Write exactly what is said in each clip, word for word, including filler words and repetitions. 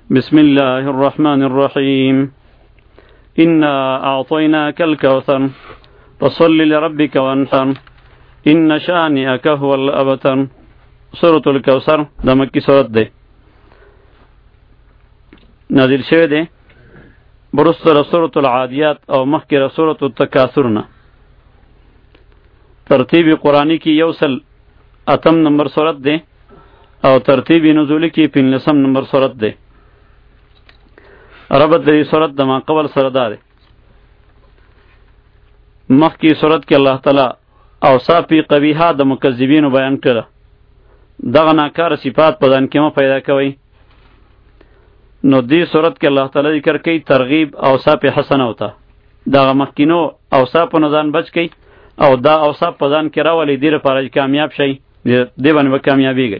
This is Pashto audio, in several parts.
بسم الله الرحمن الرحيم إنا أعطيناك الكوثر فصل لربك وانحر إن شانئك هو الأبتر. سورة الكوثر دا مکی سورت ده نازل شوه ده برستر سورة العادیات او مخکر سورة التکاثرنا. ترتیب قرآنی کی یوصل اتم نمبر سورت ده او ترتیب نزولی کی پنلسم نمبر سورت ده. ربط دی سورت دما قبل سردار مخ کی سورت کی اللہ تعالی اوصافی قبیحہ د مکذبین بیان کړه. دغه ناکار صفات په ځان کې ما پیدا کوي. نو دی سورت کې الله تعالی ذکر کوي ترغیب اوصاف حسنه وتا. دغه مخکینو اوصاف په ځان بچ کوي او دا اوصاف په ځان کې راولي دیر لپاره کامیاب شي دی باندې به کامیابیږي.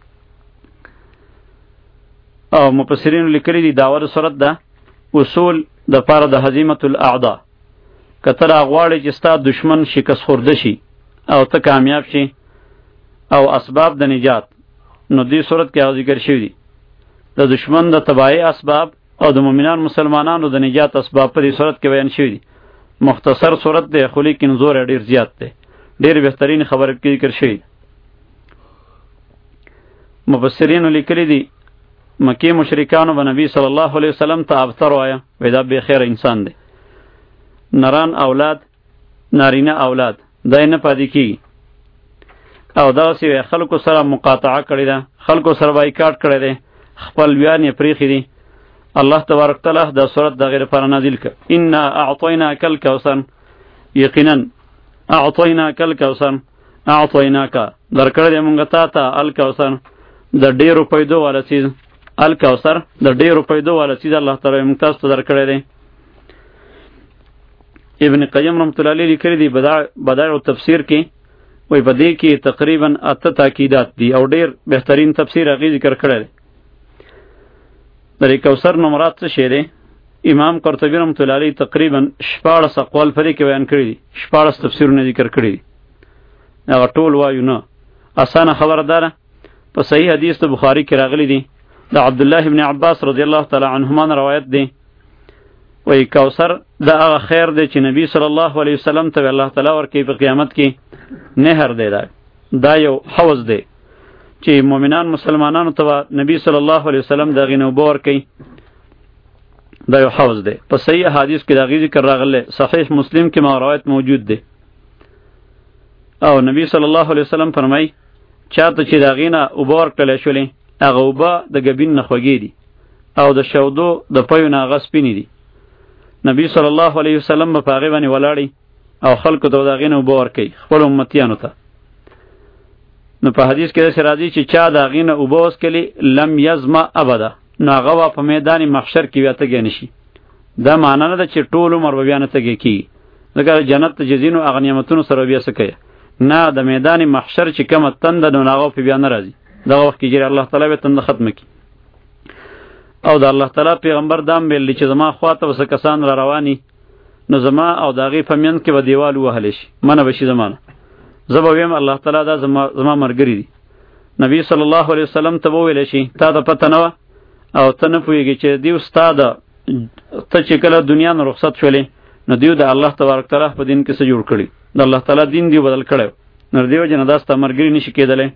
او مفسرین لیکلی دی داور سورت دا اصول د پاره د هزیمت الاعداء. کتر غواړي چې ستا دشمن شکست خورده شي او ته کامیاب شي او اسباب د نجات. نو دی صورت کې ذکر شوی دی د دشمن د تباہی اسباب او د مؤمنان مسلمانانو د نجات اسباب په دې صورت کې بیان شوی دی. مختصر صورت دی خو لیکن زور ډیر زیات دی. ډیر بهترین خبره کې ذکر شوی. مفسرین لیکلی دی مکی مشرکانو به نبی صلی الله علیه وسلم ته ابتر وایا ودا به خیر انسان دی. نران اولاد نارینه اولاد دای نه پاتې کی او دا سی خلکو سره مقاطعه کړی ده، خلکو سره بایکاټ کړی دی، خپل بیان یې پریخي دی. الله تبارک تعالی دا سورت د غیر پر نازل ک ان اعطیناک الکوثر یقینا اعطیناک الکوثر اعطیناک درکړه دې مونږ ته ته الکوثر د ډیرو پیدو والا چیز. الکوثر د ډیرو پیدو والا چیز الله تعالی مونږ تاسو ته درکړی دی. ابن قیم رحمت الله علیه لیکلی دی بدائع التفسیر کې وای په دې کې تقریبا اته تاکیدات دي او ډیر بهترین تفسیر هغه ذکر کړی دی. د کوثر نو مراد څه شی دی؟ امام قرطبی رحمت الله علیه تقریبا شپاړس اقوال پرې کې بیان کړی دي، شپاړس تفسیرونه ذکر کړی دي. هغه ټول وایو نه اسانه خبره ده. په صحیح حدیث د بخاری کې راغلی دی د عبد الله ابن عباس رضی الله تعالی عنهما روایت دی. وای کوثر دا هغه خیر دی چې نبی صلی الله علیه وسلم ته الله تعالی ورکوي په قیامت کې. نهر دی دا دا یو حوض دی چې مؤمنان مسلمانانو ته نبی صلی الله علیه وسلم دغه نو بور کوي. دا یو حوض دی. په صحیح حدیث کې دا ذکر راغلی، صحیح مسلم کې ما روایت موجود دی. او نبی صلی الله علیه وسلم فرمای چاته چې دغه نه وبور کړل شولې هغه وبا د غبین نه خوږی دي او د شودو د پيو نه غسپینی دي. نبی صلی الله علیه وسلم په هغه باندې ولاړی او خلکو ته دغه نه وبور کوي خپل امتیانو ته. نو په حدیث کې دا راځي چې چا دغه نه وبوس کلی لم یزما ابدا نو هغه په میدان محشر کې ویته گنشي. دا معنی نه ده چې ټول عمر به بیان ته کی ځکه جنت ته جزینو اغنیمتونو سره بیا سکه نه د میدان محشر چې کوم تند نو هغه په بیان راځي. دا وخت کې چې الله تعالی به تند ختم کی او د الله تعالی پیغمبر دام ویل چې زما خواته وس کسان را رواني نو زما او داغي فمن کې به دیوال وهل شي منه بشي زمانه زبا ویم الله تعالی دا زما زما مرګری دی. نبی صلی الله علیه وسلم ته ویل شي تا ته پته نه او ته نه پوهیږي چې دی استاد ته چې کله دنیا نه رخصت شولې نو دیو د الله تبارک تعالی په دین کې څه جوړ کړی د الله تعالی دین دی بدل کړو نو دیو جن داسته مرګری نشي کېدلې.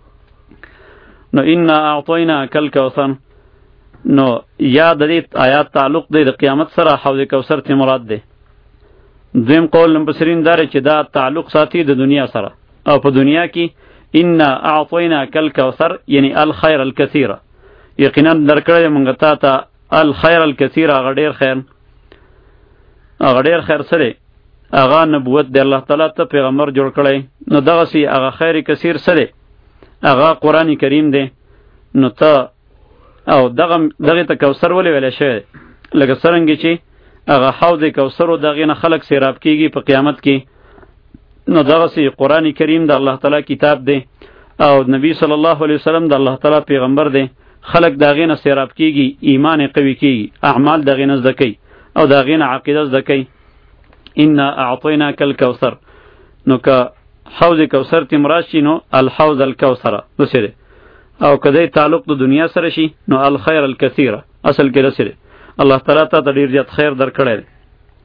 نو ان اعطیناک الکوثر نو یا د دې آیات تعلق دی د قیامت سره حوض کوثر ته مراد دی. دویم قول مفسرین دار چې دا تعلق ساتي د دنیا سره او په دنیا کې ان اعطیناک الکوثر یعنی الخير الکثیر یقینا درکړې مونږ ته ته الخير الکثیر هغه ډیر خیر هغه ډیر خیر سره هغه نبوت دی الله تعالی ته پیغمبر جوړ کړی. نو دغه سی هغه خیر کثیر سره هغه قرآن کریم دی. نو ته او دغه دغه ته کوثر ولې ویل شوی لکه څنګه چې هغه حوض کوثر او دغه نه خلق سیراب کیږي په قیامت کې. نو دغه سی قرآن کریم د الله تعالی کتاب دی او نبی صلی الله علیه وسلم د الله تعالی پیغمبر دی. خلق دغه نه سیراب کیږي، ایمان قوي کیږي، اعمال دغه نه زدکی او دغه نه عقیده زدکی. ان اعطیناک الکوثر نو که حوض کوثر تی مراد شي نو الحوض الکوثر نو سره او کدی تعلق د دنیا سره شي نو الخير الکثیره اصل کې رسېږي الله تعالی ته ډېر زیات خیر درکړی دی.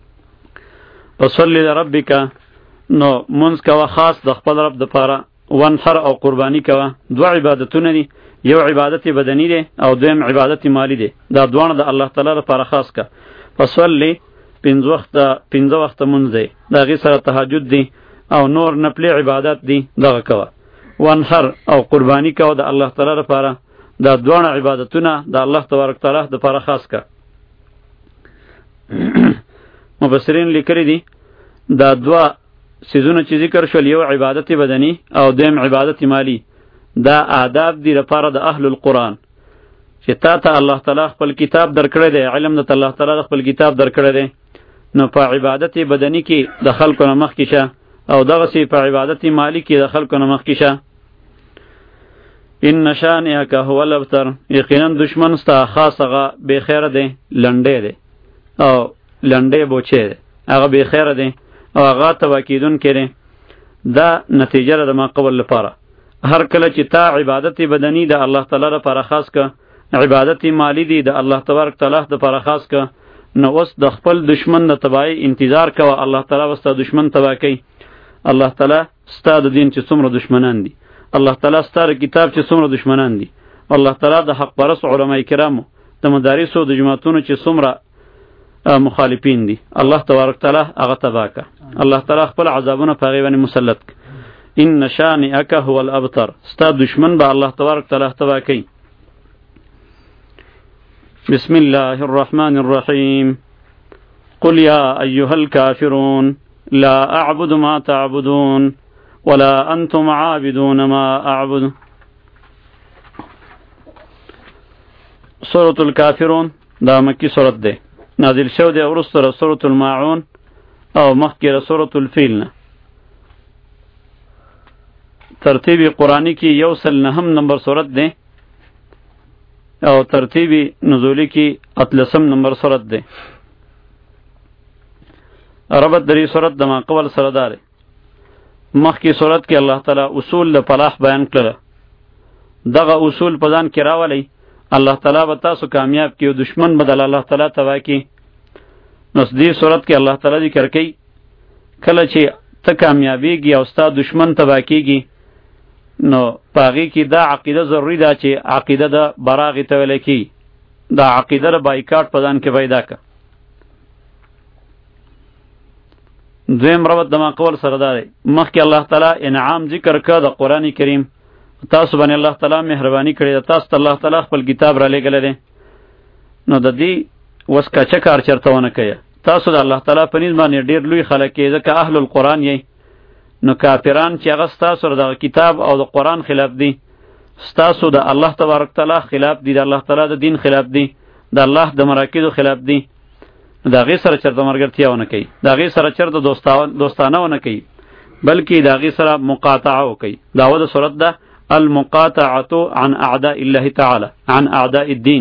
وصلی لربک نو منځ کوه خاص د خپل رب دپاره، وانحر او قربانی کوه. دوه عبادتونه دي، یو عبادت بدنی دی او دویم عبادت مالی دی. دا دوانه د الله تعالی لپاره خاص کا. فصلی پنځه وخته پنځه وخته منځ دی، د هغې سره تهجد دی او نور نفلي عبادت دی، دغه کوه. وانحر او قربانی کوه د الله تعالی لپاره. دا دوانه عبادتونه د الله تبارک تعالی لپاره خاص کا. مفسرین لیکلی دي دا دوه سیزونه چې ذکر شول، یو عبادت بدنی او دویم عبادت مالی، دا آداب دی لپاره د اهل القرآن چې تا ته الله تعالی خپل کتاب درکړی دی، علم د الله تعالی خپل کتاب درکړی دی، نو په عبادت بدنی کې د خلکو نه مخکې شه او دغسې په عبادت مالی کې د خلکو نه مخکې شه. ان شانئک هو الابتر، یقینا دشمن ستا خاص هغه بې خیره دی، لنډی دی او لنډی بوچی دی، هغه بې خیره دی او هغه تباه کېدونکی دی. دا نتیجه ده د ما قبل لپاره. هر کله چې تا عبادت بدنی د الله تعالی لپاره خاص که، عبادت مالی دی د الله تبارک تعالی لپاره خاص که، نو اوس د خپل دشمن د تباہی انتظار کوه. الله تعالی وستا دشمن تباه کوي. الله تعالی ستا د دین چې څومره دشمنان دي، الله تعالی ستا د کتاب چې څومره دشمنان دي، الله تعالی د حق پرست علما کرامو د مدارسو د جماعتونو چې څومره مخالفین دي، الله تبارک تعالی هغه تباه که. الله تعالی خپل عذابونه په هغې باندې مسلط که. ان شانئک هو الابتر، ستا دشمن به الله تبارک تعالی تباه کوي. بسم الله الرحمن الرحیم. قل یا ایها الکافرون لا اعبد ما تعبدون ولا انتم عابدون ما اعبد. سورة الکافرون دا مکی سورت ده، نازل شو ده ورسته سورة الماعون او مخکې سورة الفیل نه. ترتیبی قرآنی کی یو سل نهم نمبر سورت ده او ترتیبی نزولی کی اتلسم نمبر سورت ده. ربط دری سورت دما قبل سرداره. مخکی سورت کې الله تعالی اصول د فلاح بیان کړل. دغه اصول په ځان کې راولي، الله تعالی به تاسو کامیاب کړي او دشمن بدل الله تعالی تباه کړي. نو دې سورت کې الله تعالی ذکر کوي کله چې ته کامیابیږي او ستا دشمن تباه کیږي، نو پاغي کې دا عقیده ضروری ده چې عقیده د براغی ته ویل کی، دا عقیده د بایکاټ په ځان کې پیدا کا. دویم ربط د ما قول سره ده، مخکې الله تعالی انعام ذکر کړ د قرآن کریم، تاسو باندې الله تعالی مهرباني کړې ده، تاسو ته الله تعالی خپل کتاب را لېږلی دی. نو د دې وس کچه کار چېرته ونه کوئ. تاسو د الله تعالی په نیز باندې ډېر لوی خلک یې، ځکه اهل القرآن یې. نو کافران چې هغه ستاسو د کتاب او د قرآن خلاف دي، ستاسو د الله تبارک تعالی خلاف دي، د الله تعالی د دین خلاف دي، د الله د مراکزو خلاف دي، د هغې سره چېرته ملګرتیا ونه کوي، د هغې سره چېرته دوستانه ونه کوي، بلکې د هغې سره مقاطعه وکوي. داوه د صورت ده المقاطعة عن اعداء الله تعالی، عن اعداء الدین.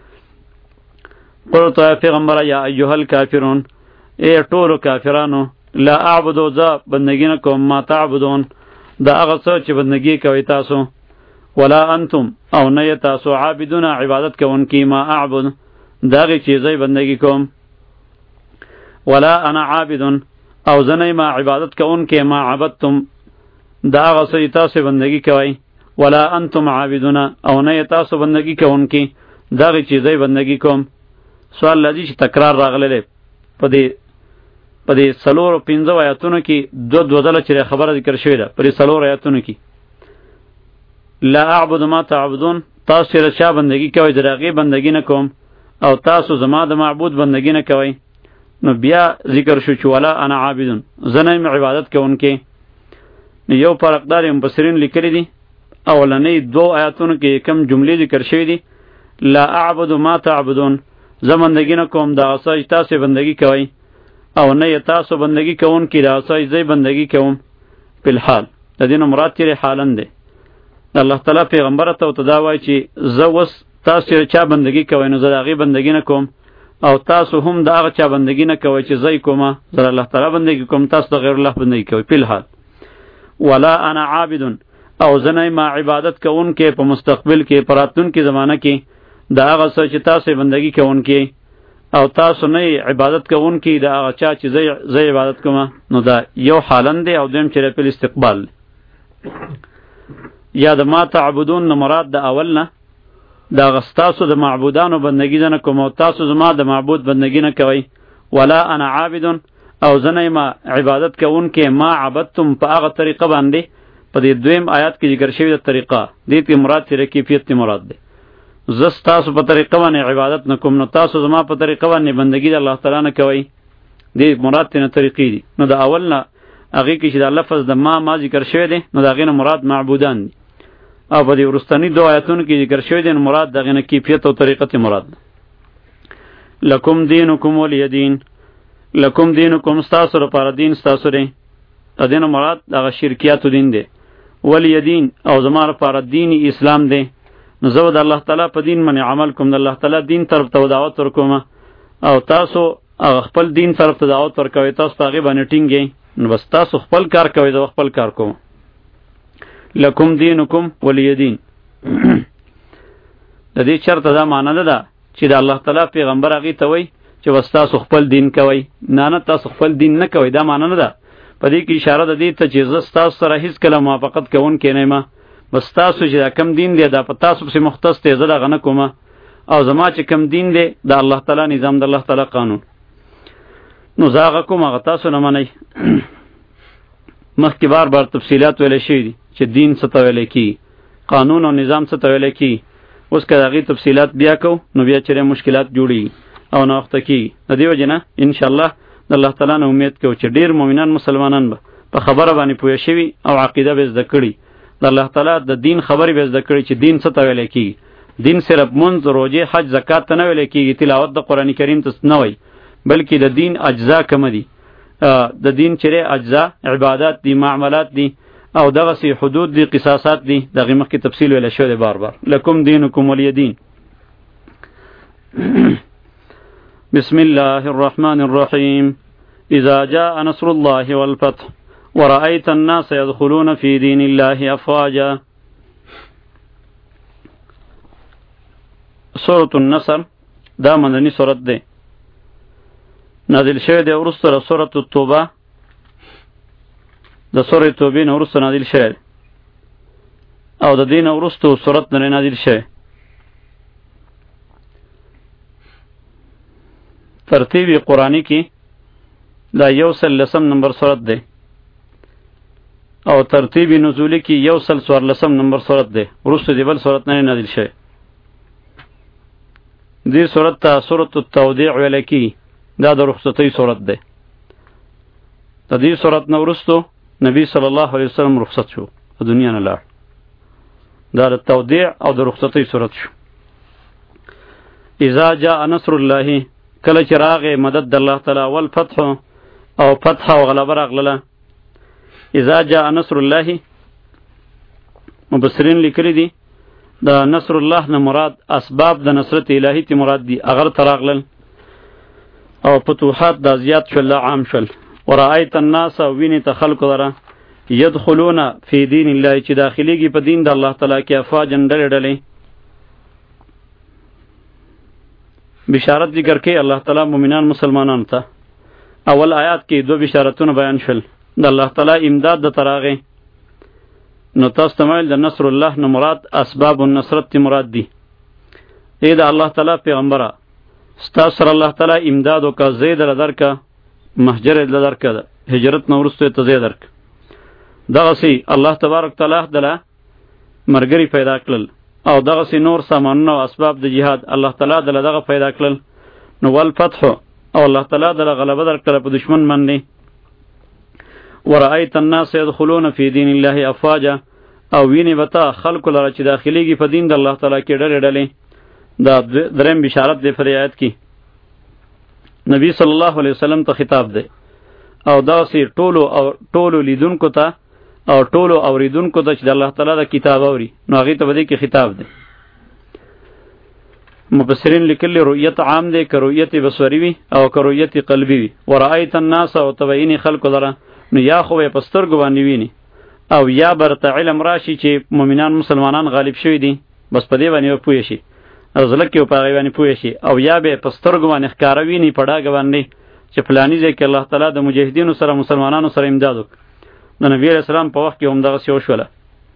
قل تو پیغمبر یا ایها الکافرون، ای ټولو کافرانو، لا اعبدو ذا بندگی نه کوم، ما تعبدون دا هغه څه چې بندگی کوي تاسو، ولا انتم او نه تاسو عابدون عبادت کوونکي، ما اعبد دا هغې چیزی بندگی کوم، ولا انا عابد او زنی ما عبادت کوونکي، ما عبدتم دا هغه څه تاسو بندگی کوي، ولا انتم عابدون او نه تاسو بندگی کوونکي، دا هغې چیزی بندگی کوم. سوال لذي چې تکرار راغلی په دې په دې څلورو پنځو آیاتونو کې دو دو ځله چې خبره ذکر شوې ده په دې څلورو آیاتونو کې. لا اعبد ما تعبدون، تاسو چې چا بندگی کوئ د هغې بندگی نه کوم، او تاسو زما د معبود بندگی نه کوئ. نو بیا ذکر شو چې ولا انا عابدون، زه نه یم عبادت کوونکی. یو فرق دار مفسرین لیکلی دي، اولنۍ دو آیاتونو کې کم جملې ذکر شوې دي. لا اعبد ما تعبدون، زه بندگی نه کوم د هغه څه چې تاسو بندگی کوئ، او نه یې تاسو بندگی کوونکي د هغه څه چې زه بندگی کوم. په الحال د دې نه مراد تېرې حالن دی. الله تعالی پیغمبر ته ورته دا وایي چې زه اوس تاسو چې چا بندگی کوئ نو زه د هغې بندگی نه کوم، او تاسو هم د هغه چا بندگی نه کوئ چې زه یې کومه، زه د الله تعالی بندگی کوم، تاسو د غیر الله بندگی کوئ. په الحال ولا انا عابد او زه نه ما عبادت کوونکی په مستقبل کې په راتلونکي زمانه کې، د هغه څه چې تاسو بندگی کوونکی او تاسو نه عبادت کوونکی د هغه چا چې زه عبادت کوم، نو دا یو حالن دی او دویم چې په استقبال دی. یا د ما تعبدون نه مراد د اول نه دا غستاسو د معبودانو بندگی نه کوم او تاسو زما د معبود بندگی نه کوي. ولا انا عابد او زنه ما عبادت کوونکی ما عبدتم په هغه طریقه باندې. په دې دویم آیات کې ذکر شوی د طریقه دې ته مراد چې کیفیت مراد دی. زس تاسو په طریقه باندې عبادت نه کوم نو تاسو زما په طریقه باندې بندگی د الله تعالی نه کوي. دې مراد ته طریقې دي. نو د اول نه هغه کې چې د لفظ د ما ما ذکر شوی دی نو دا غینه مراد معبودان دي. او په دې ورستنی دوه آیاتونو کې ذکر شوی دی مراد د غینه کیفیت او طریقه ته مراد. لکم دینکم ولی دین. لکم دینکم تاسو لپاره دین تاسو دی. د دین مراد هغه شرکیات دین دی. ولی دین او زما لپاره دین اسلام دی. نو زه د الله تعالی په دین باندې عمل کوم، د الله تعالی دین طرف ته دعوت ورکوم او تاسو خپل دین طرف ته دعوت ورکوئ، تاسو په هغې باندې ټینګئ. نو بس تاسو خپل کار کوئ، زه خپل کار کوم. لکم دینکم ولی دین. د دې چرته دا معنی نه ده چې د الله تعالی پیغمبر هغې ته وایي چې بس تاسو خپل دین کوئ. نه نه، تاسو خپل دین نه کوئ، دا معنی نه ده. په دې کې اشاره ده دې ته چې زه ستاسو سره هېڅکله موافقت کوونکی نه یم. بس تاسو چې دا کم دین دی دا په تاسو پسې مختص دی، زه دغه نه کوم. او زما چې کم دین دی د الله تعالی نظام، د الله تعالی قانون، نو زه هغه کوم، هغه تاسو نه منئ. مخکې بار بار تفصیلات ویلی شوي دي چې دین څه ته ویلی کېږي، قانون او نظام څه ته ویلی کېږي. اوس که د هغې تفصیلات بیا کوو نو بیا چېرې مشکلات جوړېږي او ناوخته کېږي. د دې وجې نه انشاءالله د الله تعالی نه امید کوو چې ډېر مؤمنان مسلمانان به په خبره باندې پوه شوي او عقیده به زده کړي. د الله تعالی د دین خبرې به زده کړي چې دین څه ته ویلی کېږي. دین صرف منځ، روژې، حج، زکات ته نه ویلی کېږي، تلاوت د قرآن کریم ته نه وایي، بلکې د دین اجزا کمه دي. د دین چیرې اجزا عبادات دي، معاملات دي او دغسې حدود دي، قصاصات دي. د هغې مخکې تفصیل ویلی شوی دی بار بار. لکم دینکم ولی دین. بسم الله الرحمن الرحیم. اذا جاء نصر الله والفتح ورأيت الناس يدخلون في دين الله أفواجا. سورة النصر دا مدنی سورت ده، نازل شوی ده ورسته له سورة التوبه، د سورة توبې نه ورسته نازل شوی او د دې نه ورسته سورت نه نازل شوی. ترتیب قرآنی کې دا یو سل لسم نمبر سورت ده او ترتیب نزولی کی یو سل سوار لسم نمبر صورت ده. ورسته دی بل صورت نه نازل شوی. دی صورت ته سورۃ التودیع ویل کی، دا د رخصتی صورت ده. د دې صورت نه ورسته نبی صلی الله علیه وسلم رخصت شو، دنیا نه لاړ. دا د تودیع او د رخصتی صورت شو. اذا جاء نصر الله، کله چې راغی مدد د الله تعالی، والفتح او فتح او غلبه راغله. اذا جاء نصر الله، مبصرین لیکلی دي دا نصر الله نه مراد اسباب د نصرت الهی تی مراد دي، اگر تراغلل او فتوحات دا زیات شول، عام شول. ورأیت الناس، ویني ته خلق لره، يدخلون فی دین الله، چې داخليږي په دین د الله تعالی کې، افواجن ډلې ډلې. بشارت ذکر کې الله تعالی مؤمنان مسلمانانو ته. اول آیات کې دو بشارتونه بیان شول، د الله تعالی امداد د تراغه. نو تاسو تمایل د نصر الله نه مراد اسباب النصرت تی مراد دي. ای د الله تعالی پیغمبره، ستاسو سره الله تعالی امداد وکړه، زید له درکه، مهجر له درکه، هجرت نو ورسته ته زید درک. دغه سي الله تبارک تعالی دله مرګري پیدا کړل او دغه سي نور سامانونه او اسباب د جهاد الله تعالی دله دغه پیدا کړل. نو ول فتح او الله تعالی دله غلبه درکړه په دشمن باندې. ورأیت الناس يدخلون فی دین الله افواجا، او ویني بتا خلق لره چې داخليږي په دین د الله تعالی کې ډلې ډلې. دا دریم بشارت دی په آیات کې. نبی صلی الله علیه وسلم ته خطاب دی او دا سي ټولو او ټولو لیدونکو ته او ټولو اوریدونکو ته چې د الله تعالی د کتاب اوري، نو هغه ته به کې خطاب دی. مفسرین لیکلی رؤیت عام دی، که رؤیت بصری وي او که رؤیت قلبی وي. ورأیت الناس او تبعینی خلق لره، نو یا خو په سترګو باندې ویني او یا برته علم راشي چې مؤمنان مسلمانان غالب شوي دي، بس په دې باندې پوه شي. زړه کې په هغې باندې پوه شي، او یا به په سترګو باندې ښکاره ویني په ډاګه باندې چې فلاني ځای کې الله تعالی د مجاهدینو سره مسلمانانو سره امداد وکړ. د نبي علیه السلام په وخت کې همدغسې وشوله.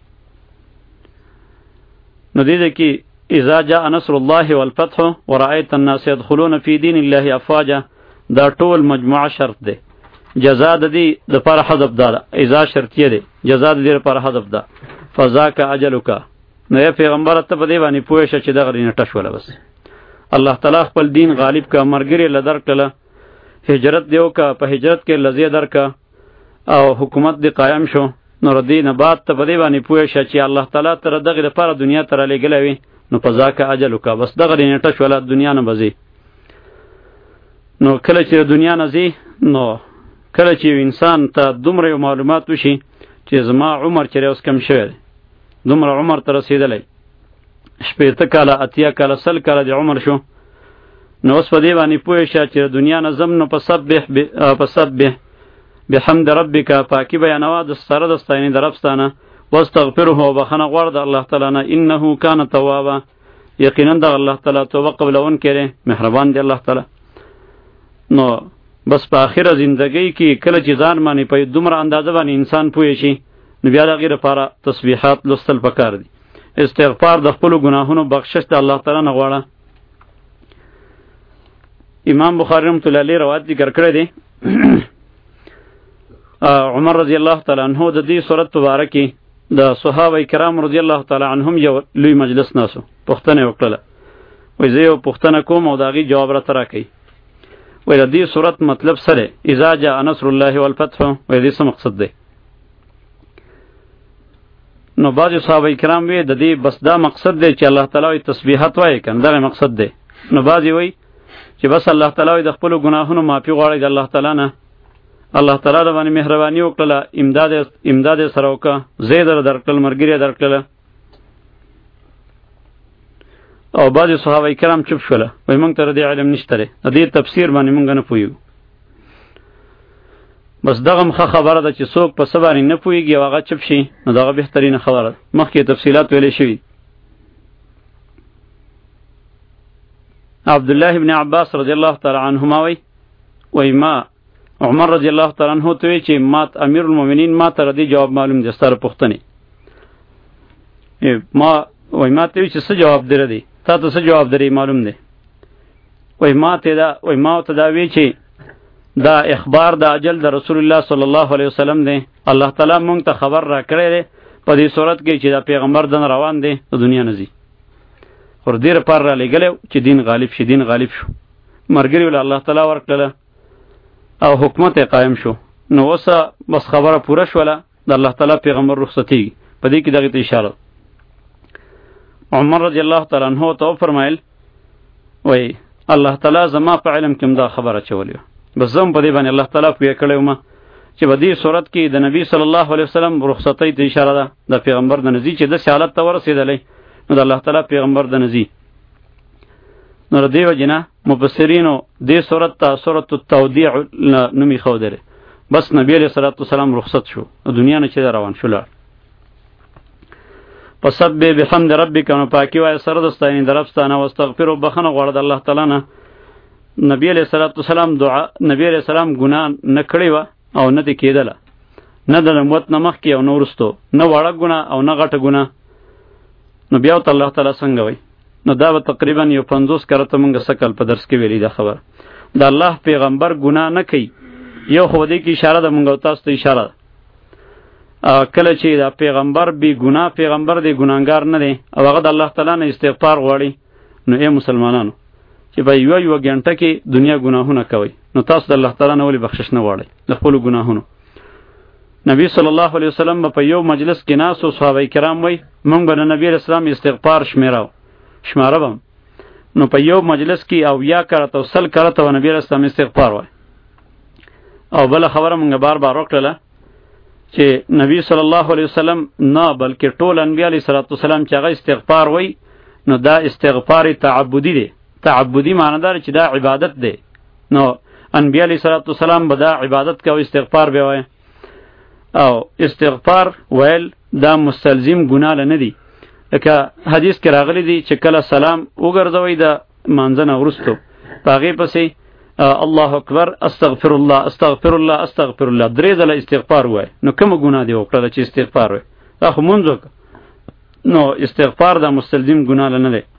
نو دې ځای کې اذا جاء نصر الله والفتح ورأيت الناس يدخلون في دين الله افواجا، دا ټول مجموعه شرط دی. جزا د دې لپاره حذف ده، اذا شرطیه دی، جزا د دې لپاره حذف ده. فذاك اجلک، نو یا پیغمبر ته په دې باندې پوه شه چې دغه نټه شوله. بس الله تعالی خپل دین غالب کا، مرګري له درکله، هجرت دیو کا، په هجرت کې لزیه درکا، او حکومت دی قائم شو. نو ردی نه بعد ته په دې باندې پوه شه چې الله تعالی تر دغه لپاره دنیا ته رالیږلی وي. نو فذاک اجلک، بس دغه نټه شوله، دنیا نه بځي. نو کله چې دنیا نه ځي، نو کله چې انسان ته دومره معلومات وشي چې زما عمر چې اوس کم شوی دی، دومره عمر ته رسېدلی، شپېته کاله، اتیا کاله، سل کاله د عمر شو، نو اوس په دې باندې پوه شه چې دنیا نه ځم. نو فسبح فسبح بحمد ربک، پاکي بیانوه د سره د ستاینې د رب ستانه، واستغفره، او بخښنه غواړه د الله تعالی نه، انه کان توابا، یقینا د الله تعالی توبه قبلونکی دی، مهربان دی الله تعالی. نو بس په آخره زندګۍ کې کله چې ځان باندې په دومره اندازه باندې انسان پوه شي، نو بیا د هغې لپاره تسبیحات لوستل پکار دي. استغفار د خپلو ګناهونو بخشش د الله تعالی نه غواړه. امام بخاری رحمة الله علیه روایت ذکر کړی دی، عمر رضی الله تعالی عنہ د دې صورت مبارکې د صحابه کرام رضی الله تعالی عنهم یو لوی مجلس ناسو، پوښتنه وکړله. وایي زه یو پوښتنه کوم او د هغې جواب راته راکوي. وایي د دې صورت مطلب څه دی؟ اذا جاء نصر الله والفتح، وایي دې څه مقصد دی؟ نو بعضې صحابه کرام وایي د دې بس دا مقصد دی چې الله تعالی وایي تسبیحات وایي که نه، دغه مقصد دی. نو بعضې وایي چې بس الله تعالی وایي د خپلو ګناهونو معافي غواړئ د الله تعالی نه، الله تعالی د باندې مهرباني وکړله، امداد امداد یې سره وکړه، زه یې در درکړل، ملګري یې درکړله. او بعضې صحابه کرام چوپ شوله، وایي موږ ته د دې علم نشته دی، د دې تفسیر باندې موږ نه پوهېږو. بس دغه ښه خبره ده چې څوک په څه باندې نه پوهېږي او هغه چوپ شي، نو دغه بهترینه خبره ده. مخکې تفصیلات ویلې شوي. عبدالله ابن عباس رضی الله تعالی عنهما وایي وایي ما عمر رضی الله تعالی عنہ ته وی چې مات امیر المؤمنین ما ته ردی جواب معلوم دي ستاره پوښتنه. ما وای ما ته وی چې څه جواب درې تا ته څه جواب درې معلوم دی؟ وای ما ته دا وای ما ته دا وی چې دا اخبار د اجل د رسول الله صلی الله علیه وسلم دی، الله تعالی مونږ ته خبر را کړی دی په دې صورت کې چې دا پیغمبر دن روان دی د دنیا نه ځي، خو ډېر پر را لګلې چې دین غالب شي. دین غالب شو، مرګري ول الله تعالی ورکړه او حکومت قائم شو. نو اوسه بس خبره پوره شوله، د الله تعالی پیغمبر رخصتي په دې کې دغه ته اشاره. عمر رضی الله تعالی عنہ ته فرمایل وای الله تعالی زما په علم کې دا خبره چولیو، بس زم په دې باندې الله تعالی پوی کړو ما چې په دې صورت کې د نبی صلی الله علیه وسلم رخصتي ته اشاره ده، د پیغمبر د نزی چې د حالت ته ورسېدلې، نو د الله تعالی پیغمبر د نزی. نو ردی وجنه مفسرینو دې صورت ته سورۃ التودیع نومي خو درې، بس نبی علیہ الصلوۃ والسلام رخصت شو دنیا نه چې روان شو. لا فسبح بحمد ربک، نو پاکی وای سره دستاینې درپستانه، واستغفر وبخنه غواړه د الله تعالی نه. نبی علیہ الصلوۃ والسلام دعا نبی علیہ السلام ګناه نه کړی و او نه دې کېدله، نه د موت نه مخکې او نه وروستو، نه وړه ګناه او نه غټه ګناه. نو بیا ته الله تعالی څنګه وای؟ نو دا به تقریبا یو پنځوس کرته مونږ سکل په درس کې ویلي دا خبر. د الله پیغمبر ګناه نه کوي، یو خو دې کې اشاره ده، مونږ تاسو ته اشاره ده. کله چې دا پیغمبر بی ګناه پیغمبر دی، ګناهګار نه دی، او هغه د الله تعالی نه استغفار غواړي، نو ای مسلمانانو چې به یو یو غنټه کې دنیا ګناهونه کوي، نو تاسو د الله تعالی نه ولې بخشش نه غواړئ د خپل ګناهونو؟ نبی صلی الله علیه وسلم په یو مجلس کې ناس او صحابه کرام وای مونږ به نبی رسول الله استغفار شمیراو شماربم، نو په یو مجلس کې او یا کرته او سل کرته و نبی رسول الله استغفار وای. او بل خبره مونږ بار بار وکړه چې نبی صلی الله علیه وسلم نه بلکې ټول انبیاء علیه السلام چې هغه استغفار وای، نو دا استغفار تعبدی دی. تعبدی معنی دار چې دا عبادت دی، نو انبیاء علیه السلام به دا عبادت کوي، استغفار به وای. او استغفار ویل دا مستلزم ګناه نه دی، لکه حدیث کې راغلی دی چې کله سلام وګرځوي د مانځه نه وروستو په هغې پسې الله اکبر استغفر الله استغفر الله استغفر الله درې ځله استغفار وای نو کومه ګناه دی وکړله چې استغفار وای دا خو مونځ وکړه نو استغفار دا مستلزم ګناه نه دی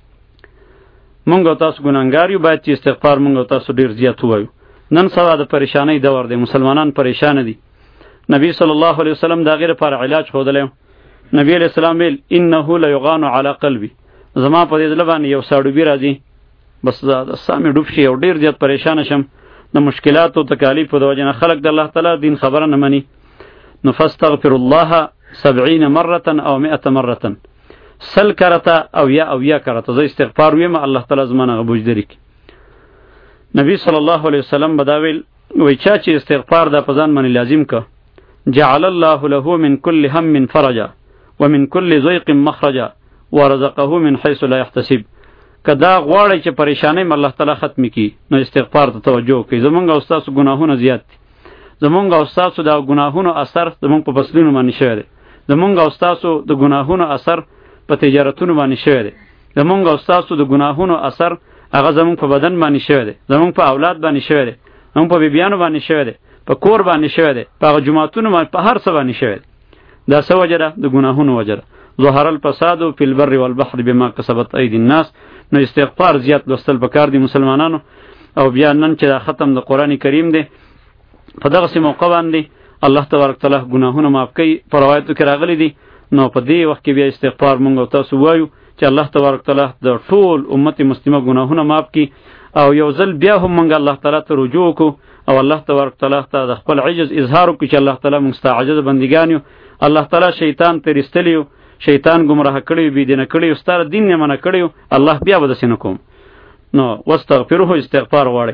مونږ او تاسو ګناهګار یو باید چې استغفار مونږ او تاسو ډېر زیات ووایو نن سبا د پریشانۍ دور دی مسلمانان پریشان دي نبی صلی الله علیه وسلم دا غیر پر علاج ښودلی نبی علیہ السلام ویل انه لیغان علی قلبی زما په دې زړه باندې یو ساړوبي راځي بس دا سامې ډوب شي او ډېر زیات پریشان شم د مشکلاتو تکالیفو د وجې نه خلک د الله تعالی دین خبره نه مني نو فاستغفر الله سبعین مرة او مئة مرة سل کرته او یا او یا کرته زه استغفار ویم الله تعالی زما نه بوج دری کی نبی صلی الله علیه وسلم بداویل وای چا چې استغفار د پزان باندې لازم کا جعل الله له من كل هم فرجا ومن كل ضيق مخرجا ورزقه من حيث لا يحتسب کدا غواړی چې پریشانۍ م الله تعالی ختم کی نو استغفار ته توجه کوي زمونږ او تاسو ګناهونه زیات دي زمونږ او تاسو د ګناهونو اثر زمونږ په فصلونو باندې شوی دی زمونږ او تاسو د ګناهونو اثر په تجارتونو باندې شوی دی زمونږ او تاسو د ګناهونو اثر هغه زمونږ په بدن باندې شوی دی زمونږ په اولاد باندې شوی دی زمونږ په بیبیانو باندې شوی دی په کور باندې شوی دی په هغه جماعتونو باندې په هر څه باندې شوی دی دا څه وجه ده د ګناهونو وجه ده ظهر الفساد فی البر والبحر بما کسبت ایدی الناس نو استغفار زیات لوستل پکار دي مسلمانانو او بیا نن چې دا ختم د قرآن کریم دی په دغسې موقع باندې الله تبارک تعالی ګناهونه معاف کوي په روایتو کې راغلی دي نو په دې وخت کې بیا استغفار مونږ او تاسو وایو چې الله تبارک تعالی د ټول امت مسلمه ګناهونه معاف کړي او یو ځل بیا هم مونږ الله تعالی ته رجوع وکړو او الله تبارک تعالی ته د خپل عجز اظهار وکړو چې الله تعالی مونږ ته عاجز بندګان یو الله تعالی شیطان تر استلیو شیطان گمراه کړی بی دینه کړی ستاره دین نه منع کړی الله بیا به دسینه کوم نو واستغفروه استغفار غواړي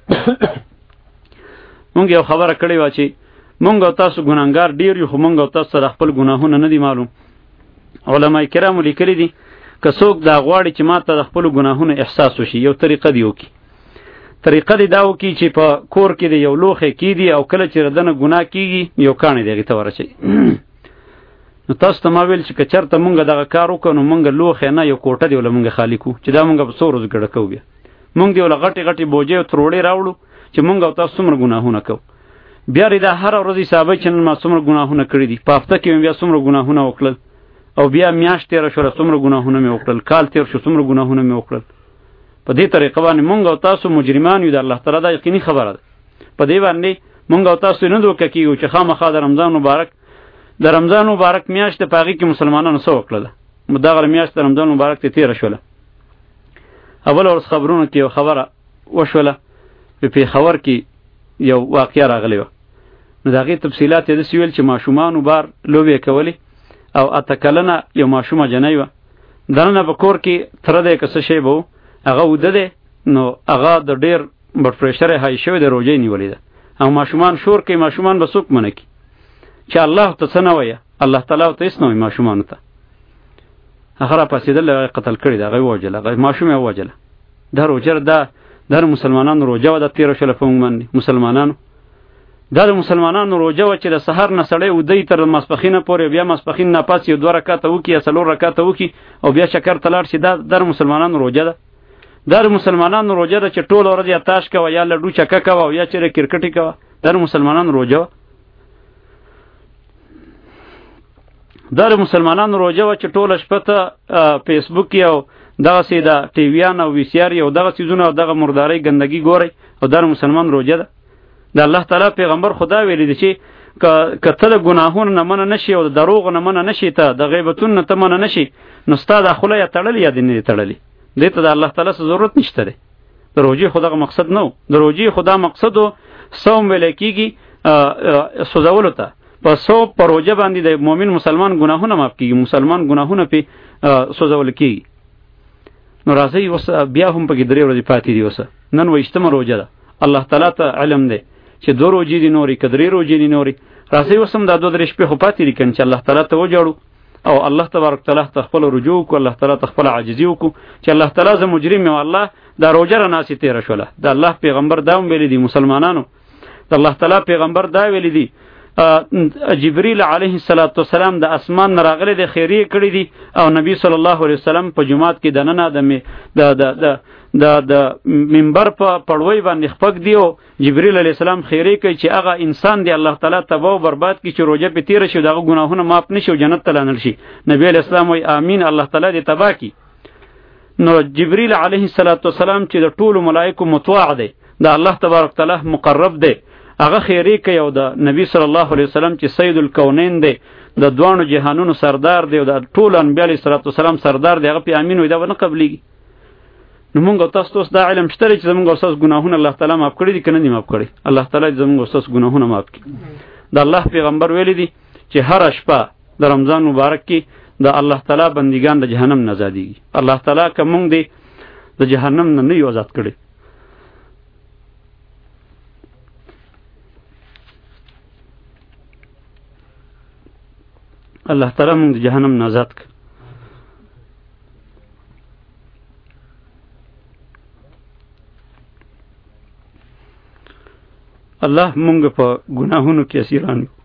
مونږ یو خبره کړی و چې مونږ او تاسو ګناهګار ډیر یو مونږ او تاسو سره خپل ګناهونه نه دي معلوم علما کرام لیکلي دي که څوک دا غواړي چې ما ته د خپل ګناهونو احساس وشي یو طریقه دی وکي طریقه دی دا وکي چې په کور کې دی یو لوخه کی دی او کله چې ردنه ګناه کیږي یو کانه دیږي ته ورچي نو تاسو ته ما ویل چې کچرته مونږ دغه کار وکړو نو مونږ لوخه نه یو کوټه دی ول مونږ خالی کو چې دا مونږ په څو ورځې ګډه کوو بیا مونږ دی ول غټي غټي بوجي او تروړې راوړو چې مونږ او تاسو څومره ګناهونه کوو بیا ری دا هر ورځ حساب چې ما څومره ګناهونه کړی دي په هفته کې بیا څومره ګناهونه وکړل او بیا میاشت تیر شو څومره ګناهونه مې وکړل کال تیر شو څومره ګناهونه مې وکړل په دې طریقه باندې مونږ او تاسو مجرمان یو د الله تعالی دا یقیني خبره ده په دې باندې مونږ او تاسو نه دوکه کیو چې خامخا د رمضان مبارک د رمضان مبارک میاشت په هغه کې مسلمانانو څه وکړل مدغه میاشت د رمضان مبارک ته تیر شوله اول ورځ خبرونه کې یو خبره وشوله په خبر کې یو واقعیا راغلی و نو دغه تفصيلات یې د سویل چې ماشومان وبار لوبې کولې او اتکلنه یو ماشومه جنای و دنه په کور کې تر دې کس شی بو هغه ودده نو هغه د ډیر بلډ پريشر هاي شوی د روزې نیولې ده او ماشومان شور کې ماشومان بسوک منه کی چې الله ته څه نه وایي الله تعالی ته هیڅ نه وایي ماشومان ته هغه پاسېدل قتل کړی دا غي وجله غي ماشومه وجله دا روزه ده در مسلمانانو روزه و د تیر شل په باندې مسلمانانو دا د مسلمانانو روزه و چې د سحر نه سړی ودی تر ماسپخینه پورې بیا ماسپخین نه پاس یو دوه رکعات وکي یا څلور رکعات وکي او بیا شکر تلار شي دا در مسلمانانو روزه ده در مسلمانانو روزه ده چې ټول ورځ یا تاش کوي یا لډو چکه کوي یا چې کرکټي کوي در مسلمانانو روزه در مسلمانانو روزه و چې ټول شپه ته فیسبوک یو دغه سي دا ټي ویان او وی سي ار یو دغه سيزونه او دغه مرداري ګندګي ګوري او در مسلمان روزه ده د الله تعالی پیغمبر خدا ویلی دی چې کته د ګناهونو نه منه نشي او د دروغ نه منه نشي ته د غیبتون نه ته منه نشي نو ستاد خله یا تړلی یا دینه تړلی دې ته د الله تعالی سره ضرورت نشته ده د روزي خدا مقصد نو د روزي خدا مقصد صوم ولیکيږي سوزول ته په سو پروژه باندې د مؤمن مسلمان ګناهونه معاف کیږي مسلمان ګناهونه په سوزول کیږي نو راځي وس بیا هم په درې ورځې پاتې دی وس نن وښتمه روزه ده الله تعالی ته علم ده چې دو روزې دي نوري کدرې روزې دي نوري راځي وسم دا دوه درې شپې خو پاتې دي کنه چې الله تعالی ته وجاړو او الله تبارک تعالی ته خپل رجوع کو الله تعالی ته خپل عاجزي وکړو چې الله تعالی ز مجرم او الله دا روزه را ناسي تیر شوله دا الله پیغمبر دا ویل دي مسلمانانو د الله تعالی پیغمبر دا ویل دي جبريل عليه الصلاة والسلام د اسمان نه راغلی د خیریه کړی دی او نبی صلی الله علیه وسلم په جمعات کې دننه د د د د د منبر په پړوي باندې خپک دی او جبريل علیه السلام خیریه کوي چې هغه انسان دی الله تعالی تباہ او برباد کی چې روزه په تیر شي دغه ګناهونه معاف نشي او جنت ته لاندل شي. نبی علیه السلام وی امین الله تعالی دې تباہ کی. نو جبريل علیه السلام چې د ټولو ملائکو مطاع دی د الله تبارک تعالی مقرب دی هغه خیری کوي او د نبی صلی الله علیه وسلم چې سید الکونین دی د دوانو جهانونو سردار دی او د ټول انبیاء علیه السلام سردار دی هغه په امین وي دا نه قبلېږي. نو مونږ تاسو ته دا علم شته چې زمونږ استاد ګناهونه الله تعالی معاف کړی دي کنه دي معاف کړی الله تعالی زمونږ استاد ګناهونه معاف کړي. د الله پیغمبر ویلی دي چې هر شپه د رمضان مبارک کې د الله تعالی بندگان د جهنم نه آزادېږي. الله تعالی کوم دی د جهنم نه نه یو آزاد کړي. الله تعالی مونږ د جهنم نه آزاد کړي. الله مونږ په ګناهونو کې اسیران یو.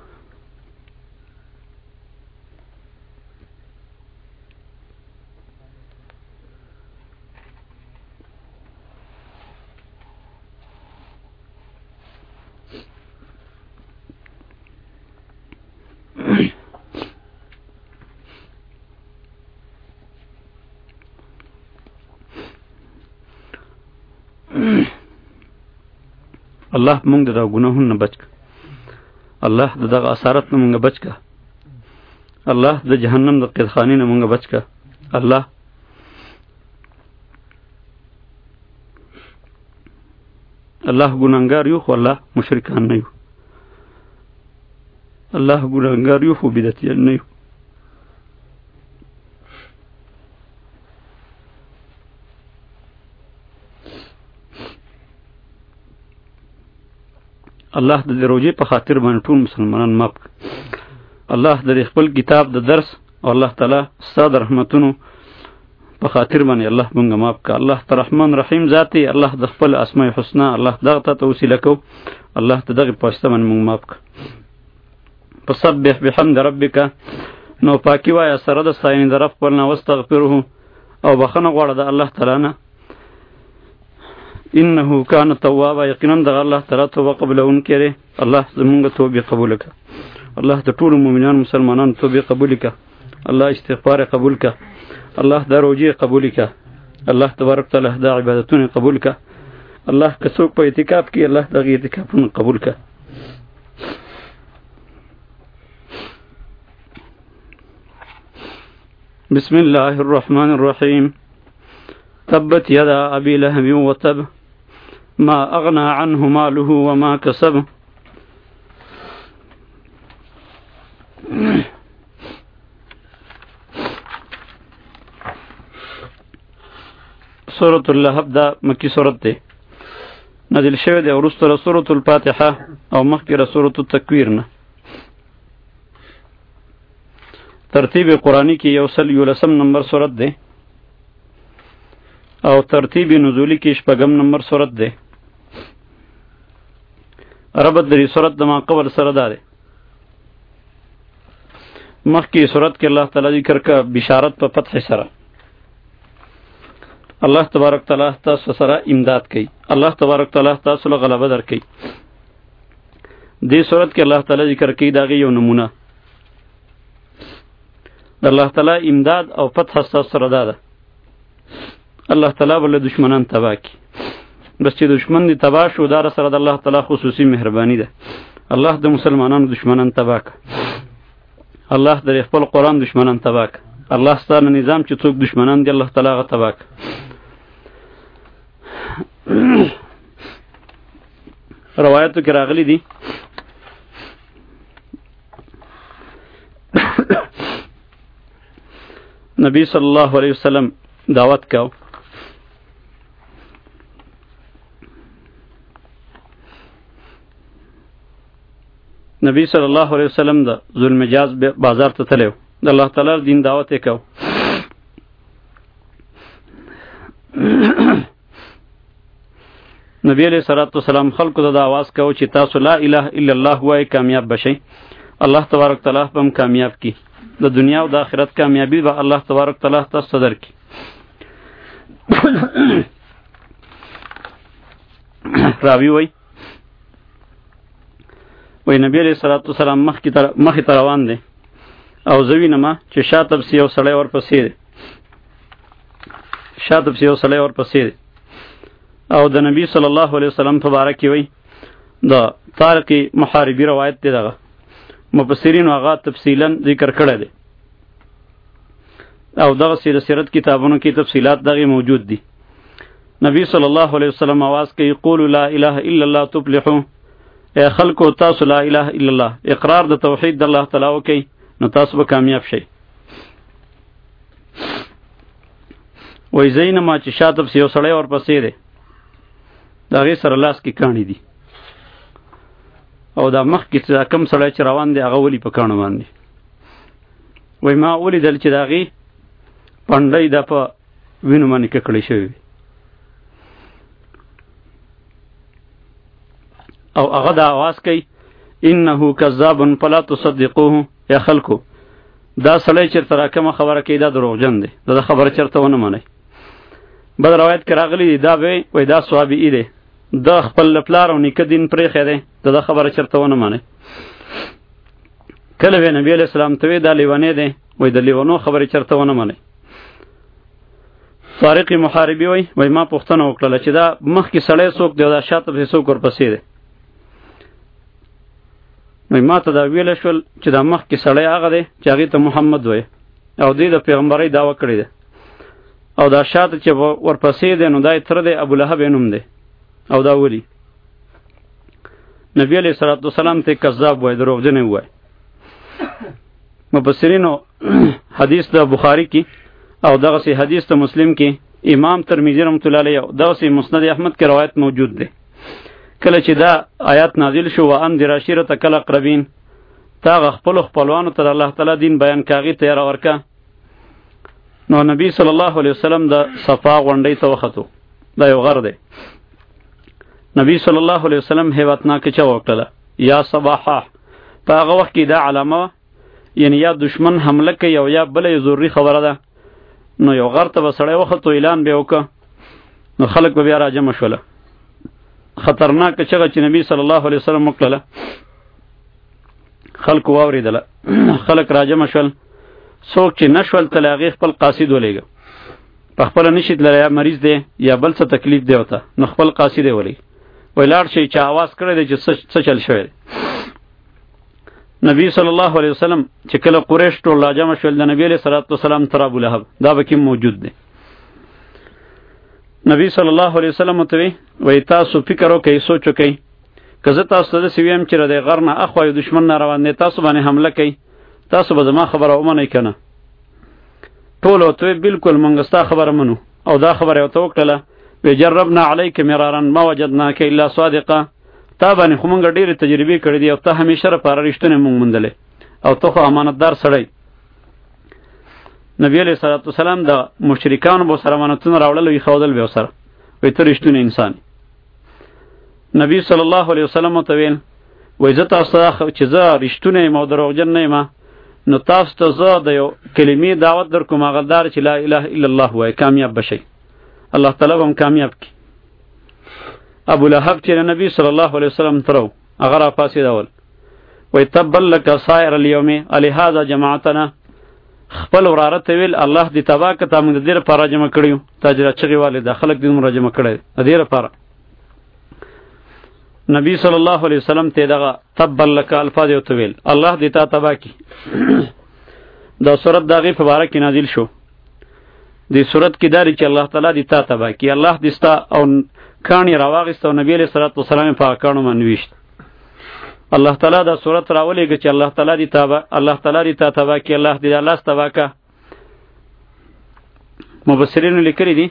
الله مونږ د ګناهونو نه بچ کړه. الله د دغه اثرات نه مونږ بچ کړه. الله د جهنم د قیدخانې نه مونږ بچ کړه. الله الله ګناهګار یو خو الله مشرکان نه یو. الله ګناهګار یو خو بدعتیان نه یو. الله د روزې په خاطر باندې ټول مسلمانان معاف کړي. الله د خپل کتاب د درس او الله تعالی ستاسو رحمتونو په خاطر باندې الله مونږ معاف کړه. الله ته رحمان رحیم ذاتی الله د خپل اسماء الحسنا الله دغه ته توسل کو الله ته دغه پښته باندې مونږ معاف کړه. فسبح بحمد ربک نو پاکی وای سره د ستاینې د رب خپل نه واستغفره او بخنه غواړه د الله تعالی نه انه کان توابا یقینا د الله تعالی توبه قبولون کړي. الله زمونږ توبه قبول کړه. الله د ټول مؤمنان مسلمانانو توبه قبول کړه. الله استغفار قبول کړه. الله د روزي قبول کړه. الله تبارک تعالی د عبادتونو قبول کړه. الله که څوک په اعتکاف کې الله دغه اعتکافونه قبول کړه. بسم الله الرحمن الرحیم تبت یدا ابي لهب وتب ما اغنى عنه ماله وما كسب سورة اللهب دا مکی سورت ده نازل شوه ده ورسته سورة الفاتحه او مخکره سورة التکویر نه. ترتیب قرآنی کی یوسل یولسم نمبر سورت ده او ترتیب نزولی کی شپږم نمبر سورت ده. ربط دری سورت دما قبل سره ده. مخکی سورت کې الله تعالی ذکر کا بشارت په فتح سره. الله تبارک تعالی تاسو سره امداد کوي. الله تبارک تعالی تاسو له غلبه درکوي. دې سورت کې الله تعالی ذکر کوي دا یو نمونه. الله تعالی امداد او فتح سره ده. الله تعالی ول دشمنان تباہ کی. بس چې دشمن دی تباہ شو دار سره د الله تعالی خصوصي مهرباني ده. الله د مسلمانانو دشمنان تباہ ک. الله د خپل قرآن دشمنان تباہ ک. الله ستاسو نظام چې څوک دشمنان دی الله تعالی غ تباہ ک. روایتو کې راغلي دي نبی صلی الله علیه وسلم دعوت کاو. نبی صلی الله علیه وسلم د ذوالمجاز بازار ته تلو د الله تعالی دین دعوت وکاو. نبی علیہ الصلوۃ والسلام خلکو ته د आवाज کو چې تاسو لا اله الا الله وای کامیاب بشئ. الله تبارک تعالی هم کامیاب کی. د دنیا او د آخرت کامیابی به الله تبارک تعالی تاسو در کی. راوی وای وای نبی علیہ الصلوۃ والسلام مخ کی تر مخ ته روان دي او زوینه ما چې شاته بس یو سړی ورپسې دی شاته بس یو سړی ورپسې دی او د نبی صلی الله علیه وسلم په باره کې وای د طارق محاربی روایت دی. دغه مفسرین هغه تفصیلا ذکر کړی دی او دغه سیر سیرت کتابونو کې تفصیلات دغه موجود دي. نبی صلی الله علیه وسلم आवाज کوي قولوا لا اله الا الله تفلحوا. اے خلکو تاسو لا اله الا الله اقرار د توحید د الله تعالی وکي نو تاسو به کامیاب شئ. وای زینما چې شاته یو سړی ورپسې دی د هغې سره لاس کې کاڼي دي او دا مخکې چې کم سړی چې روان دی هغه ولي په کاڼو باندې. وای ما ولیدل چې د هغې پنډۍ دا په وینو باندې ککړې شوې وي او هغه دا آواز کوي انه کذاب فلا تصدقوه. یا خلکو دا سړی چېرته راکمه خبره کوي دا دروغجن دی دا خبره چېرته ونه منئ. بل روایت کې راغلی دی دا به وای دا صحابي دی د خپل پلار او نیکه دین پرېښی دی د خبره چېرته ونه منئ. کله وی نبی علیه السلام ته وی دا لیونی دی وای د لیونو خبرې چېرته ونه منئ. طارق محاربي وای وای ما پوښتنه وکړله چې دا مخکې سړی څوک دی او دا شاته پسې څوک ورپسې دی. نو ما ته دا ویل شول چې دا مخکې سړی هغه دی چې هغې ته محمد وایي او دوی د پیغمبرۍ دعوه کړې ده او دا شاته چې ورپسې دی نو دا یې تره دی ابولهب یې نوم دی او دا ولي نبی علیه صلات وسلام ته کذاب وایي دروغجن یې وایي. مفسرینو حدیث د بخاری کې او دغسې حدیث د مسلم کې امام ترمذی رحمت الله علیه او دغسې مسند احمد کې روایت موجود دی. کله چې دا آیات نازل شو وانذر عشیرتک الاقربین تا هغه خپلو خپلوانو ته د الله تعالی دین بیان که هغې ته یې راورکه نو نبی صلی الله علیه وسلم د صفا غونډۍ ته وختو. دا یو غر دی. نبی صلی الله علیه وسلم هیبتناکه چا وکړله یا صباحا. په هغه وخت کې دا علامه وه یعنی یا دشمن حمله کوي او یا بله ضروري خبره ده نو یو غر ته به سړی وختو اعلان به یې وکړه نو خلک به بیا راجمع شوله. خطرناک چغه چې نبی صلی الله علیه وسلم وکړله خلق واوریدله خلق راجمع شول. څوک چې نشول تل هغې خپل قاصد ولیږه په خپله نشي تللی یا مریض دی یا بل څه تکلیف دی ورته نو خپل قاصد یې ولیږه وایي لاړ شئ چې آواز کړی دی چې څه چل شوی دی. نبی صلی الله علیه وسلم چې کله قریش ټول راجمع شول د نبی علیه صلات وسلام تر ابولهب دا به کې موجود دی. نبی صلی الله علیه وسلم ته وی وای تاسو فکر وکئ سوچ وکئ که زه تاسو ته داسې ویم چې د غر نه اخوا یو دشمن نه روان دی تاسو باندې حمله کوي تاسو به زما خبره ومنئ که نه. ټول ورته وی بلکل موږ ستا خبره منو او دا خبره یې ورته وکړله وی جربنا علیک مرارا ما وجدناک الا صادقا. تا باندې خو موږ ډېرې تجربې کړې دي او ته همیشه لپاره رښتونی موږ موندلی او ته خو امانتدار سړی. نبی علیه صلات وسلام د مشرکانو به سره امانتونه راوړل او ایښودل به ورسره وایي ته رښتونی انسان. نبی صلی الله علیه وسلم ورته ویل وایي زه تاسو ته چې زه رښتونی یم او دروغجن نه یم نو تاسو ته زه د یو کلمې دعوت در کوم هغه دار چې لا اله الا الله وایي کامیاب بشئ الله تعالی به هم کامیاب کړي. ابولهب چې د نبی صلی الله علیه وسلم تره و هغه راپاڅېد اول وایي تبا لک سایر الیوم الهذا جماعتنا. خپل وراره ته ویل الله دې تبا که تا موږ د دې لپاره راجمع کړي یو تا چې راچغې والې دا خلک دې موږ راجمع کړی د دې لپاره. نبی صلی الله علیه وسلم ته دغه تبا لک الفاظ یې ورته ویل الله دې تا تبا کړي. دا صورت د هغې په باره کې نازل شو. دې صورت کې دا دی چې الله تعالی دې تا تبا کړي الله دې ستا او کاڼي راواغېسته او نبي علیه صلات وسلام یې په هغه کاڼو باندې ویشت. الله تعالی دا صورت راولېږه چې الله تعالی دې تابا الله تعالی دې تا تبا کړي الله دې الله تبا کړه. مفسرینو لیکلي دي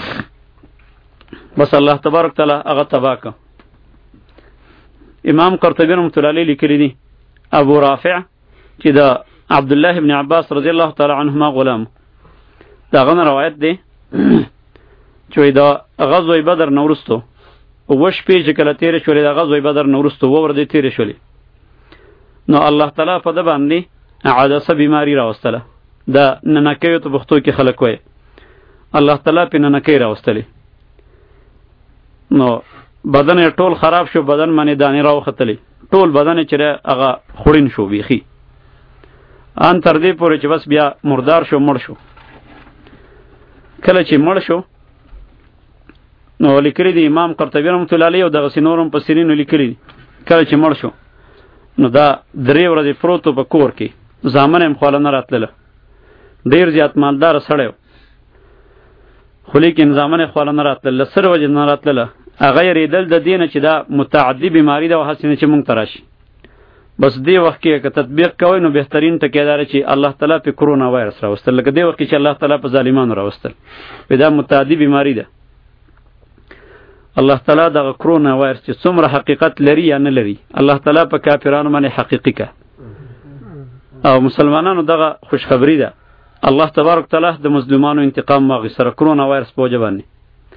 بس الله تبارک تعالی هغه تبا کړه. امام قرطبی رحمت الله علیه لیکلي دي ابو رافع چې د عبدالله ابن عباس رضی الله تعالی عنهما غلام دا غن روایت دی چې دا غزوه بدر نورستو اوه شپې چې کله تېرې شولې د غزوې بدر نه وروسته اوه ورځې تېرې شولې، نو الله تعالی په ده باندې عدسه بیماري راوستله. د ننکیو ته پښتو کې خلک وایي، الله تعالی پې ننکۍ راوستلې، نو بدن یې ټول خراب شو، بدن باندې دانې راوختلې، ټول بدن یې چې هغه خوړین شو بیخي، ان تر دې پورې چې بس بیا مردار شو، مړ شو. کله چې مړ شو نو لیکلي دي امام قرطبي رحمة الله علیه او دغسې نور مفسرینو لیکلي دي، کله چې مړ شو نو دا درې ورځې پروت و په کور کې، زامن یې هم خواله نه راتلله، ډېر زیات مالداره سړی و، خو لیکن زامن یې خواله نه راتلله. له څه وجې نه راتلله؟ هغه یېرېدل د دې نه چې دا متعدي بیماري ده او هسې نه چې مونږ ته راشي. بس دې وخت کې که تطبیق کوئ نو بهترین ټکی دا چې الله تعالی پې کرونا وایرس راوستل، لکه دې وخت کې چې الله تعالی په ظالمانو راوستل، پې دا متعدي بیماري ده. الله تعالی دغه کرونا وایرس چې څومره حقیقت لري یا نه لري، الله تعالی په کافرانو باندې حقیقي که، او مسلمانانو دغه خوشخبری ده. الله تبارک تعالی د مظلومانو انتقام واخلي سره کرونا وایرس په وجه باندې.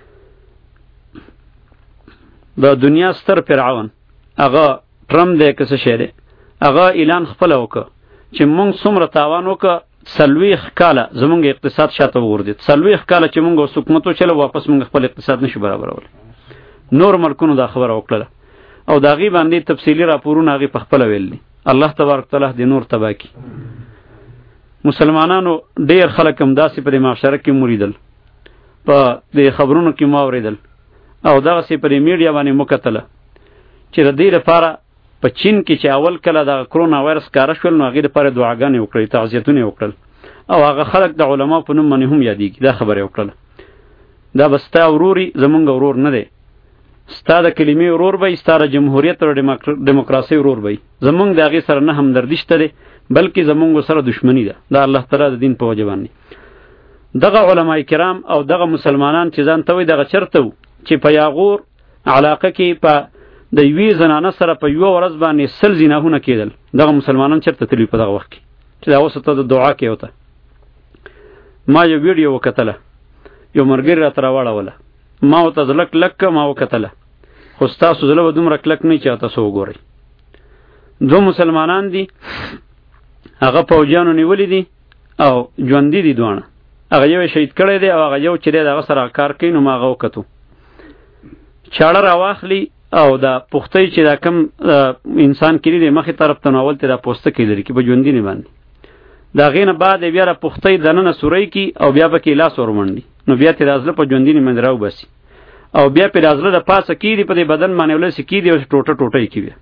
د دنیا ستر فرعون هغه ټرمپ دی که څه شی دی، هغه اعلان خپله وکړه چې مونږ څومره تاوان وکړه، څلوېښت کاله زمونږ اقتصاد شاته وغورځېد، څلوېښت کاله چې مونږ اوس حکومت وچلو واپس مونږ خپل اقتصاد نشو برابرولی. نور ملکونو دا خبره وکړله او د هغې باندې تفصیلي راپورونه هغې په خپله ویل دي. الله تبارک تعالی دې نور تباه کړي. مسلمانانو ډېر خلک هم داسې په دې معاشره کې موریدل، په دې خبرونو کې مو اورېدل او دغسې په دې میډیا باندې مو کتله چې د دې لپاره په چین کې چې اول کله د کرونا وایرس کاره شول نو هغې دپاره دعاګانې وکړې، تعزیتونه یې وکړل او هغه خلک د علماو په نوم باندې هم یادېږي. دا خبره یې وکړله، دا به ستا وروري زمونږ ورور نه دی، ستا د کلمې ورور به ستا د جمهوریت او ډیموکراسۍ ورور به زمونږ د هغې سره نه همدردي شته دی بلکې زمونږ سره دشمني ده، دا الله تعالی د دین په وجه باندې. دغه علما کرام او دغه مسلمانان چې ځان ته وایي دغه چېرته وو چې په یاغور علاقه کې په د یوې زنانه سره په یوه ورځ باندې سل زناهونه کېدل، دغه مسلمانان چېرته تلي په دغه وخت کې چې دا اوس ته د دعا کې وته. ما یو ویډیو وکتله، یو ملګري راته راواړوله، ما ورته زړه کلک که ما وکتله، خو ستاسو زړه به دومره کلک نه وي چې تاسو وګورئ. دوه مسلمانان دي، هغه پوجیانو نیولی دي او ژوندي دي دواړه، هغه یو شهید کړی دی او هغه یو چې دی د هغه سره کار کوي. نو ما هغه وکتو، چاړه راواخلي او دا پختۍ چې دا کم انسان کړي دی مخې طرف ته نو اول ته دا پوستکی لري کې په ژوندي نه باندې، د هغې نه بعد بیا را پختۍ دننه سوری کي او بیا پکې لاس ورمنډي، نو بیا ترې دا زړه په ژوندي نه باندې راوباسي او بیا پرې دا زړه د پاسه کېږدي په دې بدن باندې ولسې کېږدي او ټوټه ټوټه یې کړي.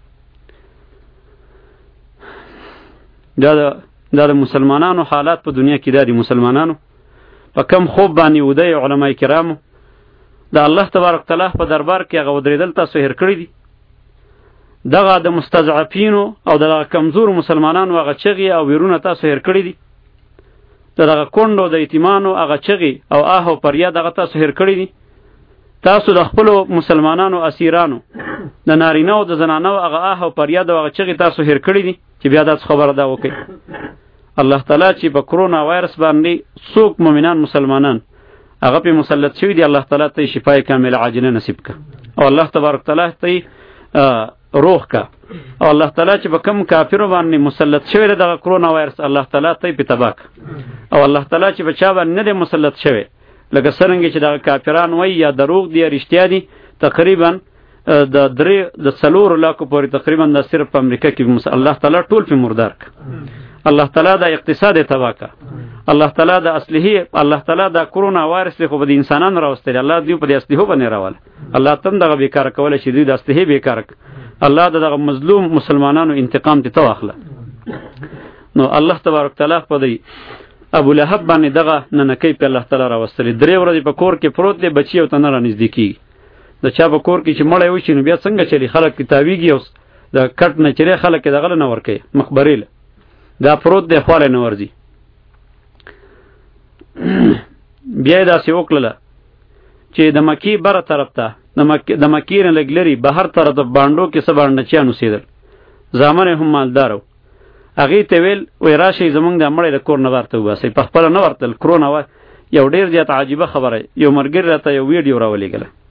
دا د دا د مسلمانانو حالات په دنیا کې دا دي. مسلمانانو په کم خوب باندې ودی علماء کرامو د الله تبارک تعالی په دربار کې هغه ودرېدل تاسو هېر کړي دي. دغه د مستضعفینو او دغه کمزورو مسلمانانو هغه چغې او ویرونه تاسو هېر کړي دي. دغه کونډو د یتیمانو هغه چغې او آه او فریاد هغه تاسو هېر کړي دي. تاسو د خپلو مسلمانانو اسیرانو د نارینه او د زنانو هغه آه او فریاد او هغه چغې تاسو هېر کړي دي چې بیا داسې خبره دا وکړي. الله تعالی چې په کرونا وایرس باندې څوک مؤمنان مسلمانان هغه پې مسلط شوي دي، الله تعالی ته شفای کامله عاجله نصیب که او الله تبارک تعالی ته روح که او الله تعالی چې په کم کافرو باندې مسلط شوی دی دغه کرونا وایرس الله تعالی ته پې تباه که او الله تعالی چې په چا باندې نه دی مسلط شوی لکه څرنګه چې دغه کافران وایي یا دروغ دي یا رښتیا دي، تقریبا د درې د څلورو لاکو پورې تقریبا دا صرف په امریکا کې الله تعالی ټول پې مردار که. الله تعالی دا اقتصاد تباه که، الله تعالی دا اصلحې، الله تعالی دا کرونا وایرس دی خو به د انسانانو راوستلی، الله دوی په دې اصلحو باندې راوله، الله تم دغه بیکاره کولی چې دوی د اصلحې بیکاره که. الله د دغه مظلوم مسلمانانو انتقام دې ته واخله. نو الله تبارک تعالی په دی ابو لهب باندې دغه ننکۍ په الله تعالی راوستلی، درې ورځې په کور کې پروت دی، بچي او ته نه رانږدې کېږي. د چا په کور کې چې مړی وشي نو بیا څنګه چلی، خلک کې تاویږي او د کټ نه چلی خلک یې دغه له نه ورکوي مخبرې له، دا پروت دی خواله نه ورځي. بیا یې داسې وکړله چې د مکې بره طرف ته د مکې نه لږ لرې بهر طرف ته بانډو کې څه بانډچیان اوسېدل، زامن یې هم مالدار و. هغې ته ویل وایي راشئ زمونږ د مړی د کور نه بهر ته وباسئ، په خپله نه ورتل. کرونا و یو ډېر زیات عجیبه خبره، یو ملګري راته یو ویډیو راولېږله،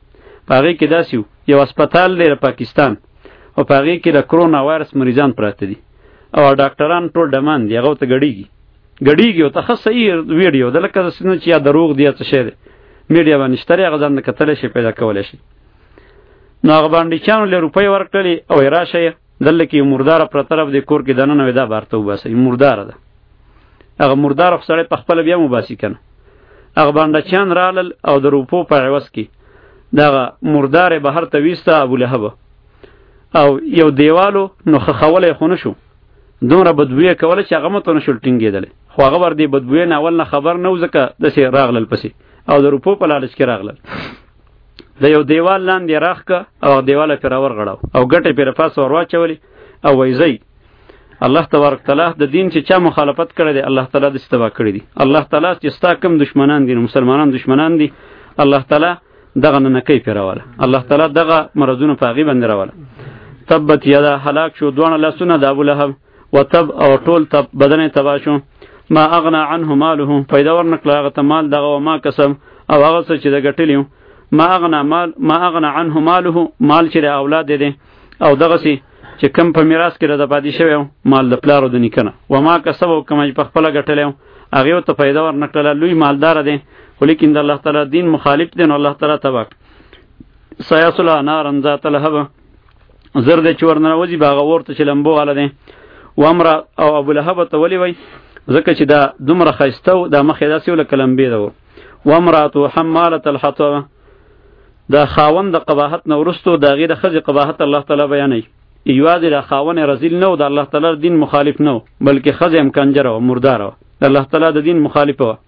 پاغي کې داسیو یو هسپتال دی پاکستان او پاغي کې د کرونا وایرس مریضان پراته دي او ډاکټران ټول ډمان دي هغه ته غړیږي غړیږي او تخصصي ویډیو د لکه څنګه چې یا دروغ دی څه شه میډیا باندې شتري هغه ځان کتل شي پیدا کولای شي نو هغه باندې چانو له روپۍ ورکړي او راشه دلته کې مردار پر طرف د کور کې دنه نو دا بارته وباسي مردار ده هغه مردار خسرې په خپل بیا مباسي کنه هغه باندې چان رالل او د روپو په عوض کې دا مردار بهر ته وستا ابو لهب او یو دیوالو نو خخوله خونه شو دومره بدبوې کوله چې هغه متونه شول ټینګېدل خو هغه ور دي بدبوې نه اول نه خبر نه وزکه د سي راغلل پسې او د روپو په لالچ کې راغلل د یو دیوال لاندې راخکه او دیواله پر اور غړاو او ګټه پر پاس ور واچولې او وایزي الله تبارک تعالی د دین چې چا مخالفت کړی دی الله تعالی د استوا کړی دی الله تعالی چې ستا کم دشمنان دي مسلمانان دشمنان دي الله تعالی دغه نه کوي پیراواله الله تعالی دغه مرزونه پاغي باندې راواله تبت یدا هلاک شو دوه لاسونه د ابو لهب وتب او ټول تب بدن تبا شو ما اغنا عنه ماله پیدا ورنکړه هغه ته مال دغه ما قسم او هغه څه چې د ګټلیو ما اغنا مال ما اغنا عنه ماله مال چې د اولاد دي او دغه سي چې کم په میراث کې د پادې شوی مال د پلارو د نیکنه و ما کسب او کما په خپل ګټلیو هغه ته پیدا ورنکړه لوی مالدار دي ولیکن د الله تعالی دین مخالف دي نو الله تعالی تبا سیاسل نار ذات لهب زرد چورنه وځي باغ ورته چې لمبو والا دي و امر او ابو لهب ته ولي وای زکه چې دا دومره خاستو دا مخې داسې ول کلمبې ده و امراته حماله الحطب دا خاوند د قباحت نو ورستو دا غیر خزي قباحت الله تعالی بیانوي ایواد د خاون رزیل نو د الله تعالی دین مخالف نو بلکې خزي هم کنجر او مردار او د الله تعالی د دین مخالف و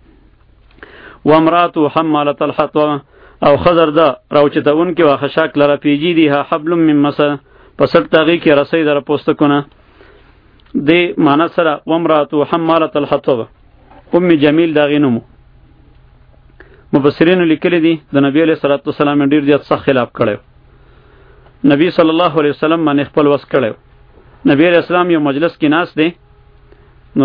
و امراته حماله الحطب او خزر دا راوچتون کې واخ شاک لره پیجی دی ها حبل من مس پسټ تاغي کې رسې در پوستکونه دی معنا سره و امراته حماله الحطب ام جمیل دا غینمو مفسرین لیکلی دي د نبی علیہ الصلوۃ والسلام ډیر زیات سخت خلاف کړو نبی صلی الله علیه وسلم باندې خپل وس کړو نبی علیہ السلام یو مجلس کې ناس دی نو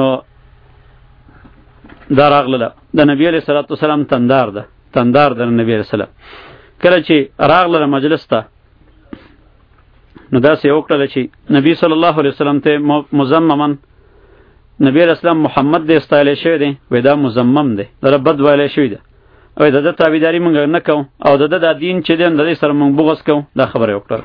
دا راغله د نبی علیہ الصلوۃ والسلام تندار ده تندار د نبی علیہ السلام کله چې راغله مجلس ته نو دا سه وکړل چې نبی صلی الله علیه وسلم ته مزممن نبی علیہ السلام محمد دې استایل شوی دی وې دا مزمم دی دا بد ویل شوی دی او د د تابعداري مونږ نه کوو او د د دین چې دین د دې سره مونږ بغض کوو دا خبره وکړه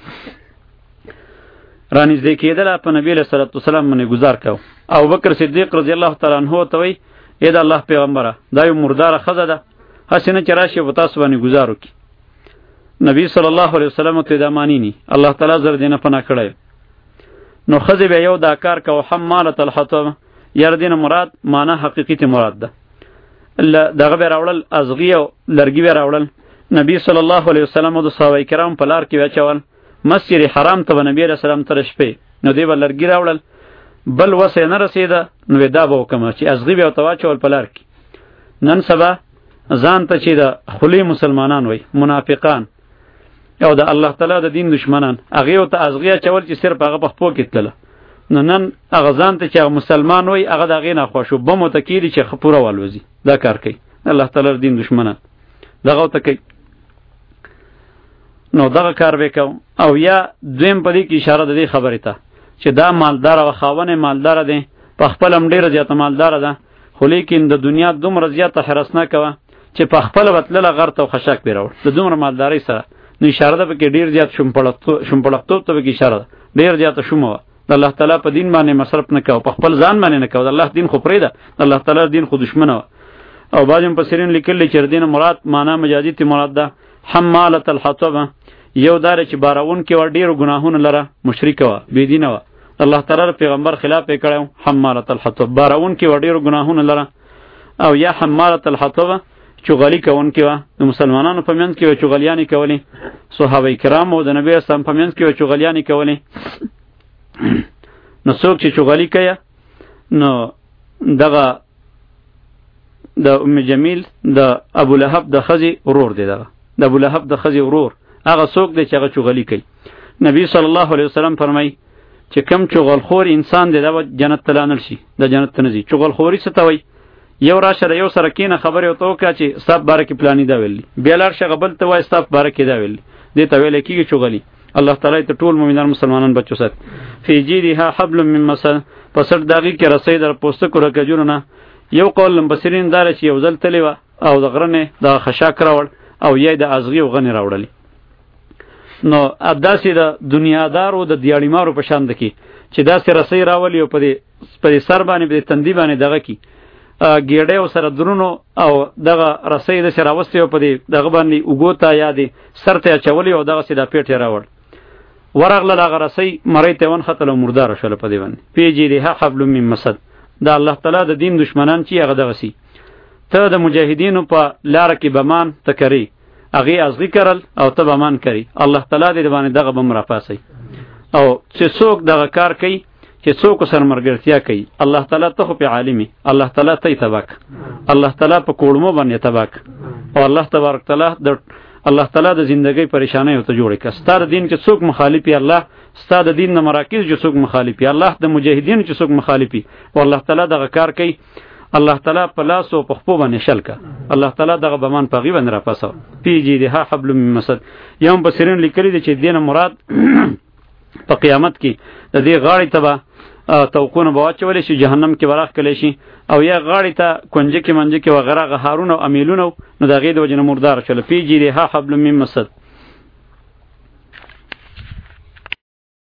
رانیز دې کېدل په نبی له صلوات والسلام باندې گزار کوو او بکر صدیق رضی الله تعالی عنہ ته وی اې د الله پیغمبره دا یو مردار خزه ده حسنه چې راشي و تاسو باندې گزار وکي نبی صلی الله علیه وسلم ته دا مانی ني الله تعالی زر دینه پناه کړی نو خزه به یو دا کار کوو حماله الحطب یار دینه مراد معنی حقیقی ته مراد ده دغه به راوړل ازغی او لرګي به راوړل نبی صلی الله علیه وسلم او صحابه کرام په لار کې واچول مسجد حرام ته نبی رسول الله تر شپې نو دی به لرګي راوړل بل وسه نه رسیده نو دا به وکم چې ازغی به تواچول په لار کې نن سبا ځان ته چې د خلی مسلمانان وای منافقان او د الله تعالی د دین دشمنان هغه ته ازغی چول چې صرف هغه په خپل کې تله نو نن هغه ځان ته چې مسلمان وای هغه دغه نه خوشو بمو تکیری چې خپوره والوزی دا کار کوي الله تعالی دین دشمنان دغه ته کوي نو دغه کار وکاو او یا دویم په دې کې اشاره ده خبره ته چې دا مالدار او خاونه مالدار دي په خپل هم ډیر زیات مالدار ده خو لیکن د دنیا دومره زیاته حرس نه کوه چې په خپل وتلله غر ته خشاک پیراوړ د دومره مالداري سره نو اشاره ده کې ډیر زیات شومپړښتو شومپړښتو ته کې اشاره ده ډیر زیات شومو د الله تعالی په دین باندې مصرف نه کوه په خپل ځان باندې نه کوه د الله دین خو پرې ده الله تعالی دین خو دشمنه او باجم پسرین لیکلی چې دین مراد معنا مجازي تی مراد ده حماله الحطب یو دار چې باراون کې ور ډیرو ګناهونه لره مشرک و بی دینه و الله تعالی پیغمبر خلاف یې کړو حماله الحطب باراون کې ور ډیرو ګناهونه لره او یا حماله الحطب چغلی کون کې و د مسلمانانو په منځ کې و چغلیانی کولی صحابه کرام او د نبی اسلام په منځ کې و چغلیانی کولی نو څوک چې چغلی کوي نو دغه د ام جمیل د ابو لهب د خزي ورور دی دغه د ابو لهب د خزي ورور هغه څوک دی چې هغه چغلی کوي نبی صلی الله علیه وسلم فرمای چې کم چغل خور انسان دی دا جنت ته لانل شي د جنت ته نزي چغل خوري څه ته وای یو راشه یو سره کینه خبره وته وکړه چې ستاب باره کې پلاني دا ویلی بیا لاړ شه غبل ته وای ستاب باره کې دا ویلی دې ته ویل کېږي چغلی الله تعالی ته ټول مؤمنان مسلمانان بچو سات فی جیدها حبل من مسد پسړ داغي کې رسۍ در پوسته کو رکجونه یو قول لمبسرین دار چې یو ځل تلی و او د غرنه د خشاک راوړ او یې د ازغي او غنی راوړلی نو اداسې د دنیادارو د دیاړیمارو په شان دکی چې داسې رسۍ راولي او په دې په دې سر باندې په تندی باندې دغه کی ګیډه او سره درونو او دغه رسۍ د سره واستي او په دې دغه باندې وګوتا یادې سر ته چولي او دغه سیده پیټ راوړ ورغله دغه رسۍ مړی ته ون خطل او مردار شول په دې باندې پیجی ده حبل من مسد دا الله تعالی د دین دشمنان چې هغه دغه سي ته د مجاهدینو په لار کې بمان تکری اغه از ذکرل او ته بمان کری الله تعالی دې باندې دغه بم را پاسي او چې څوک دغه کار کوي چې څوک سر مرګرتیا کوي الله تعالی ته په عالمي الله تعالی ته تباک الله تعالی په کوړمو باندې تباک او الله تبارک تعالی د الله تعالی د ژوندۍ پریشانه او ته جوړه کړه ستار دین کې څوک مخالفي الله ستاد دین نه مراکز جو څوک مخالفي الله د مجاهدین چې څوک مخالفي او الله تعالی دغه کار کوي الله تعالی په لاس او په خپو باندې شلکا الله تعالی دغه بمان په غیبن را پاسو پیجی ده حبل من مسد یوم بصیرین لیکلی دي چې دینه مراد په قیامت کې د دې غاړې تبا توقونه بواچولې شي جهنم کې براخ کلی شي او یا غاړې ته کنجه کې منجه کې وغیرہ غهارون او امیلون نو د غید وجنه مردار شول پیجی ده حبل من مسد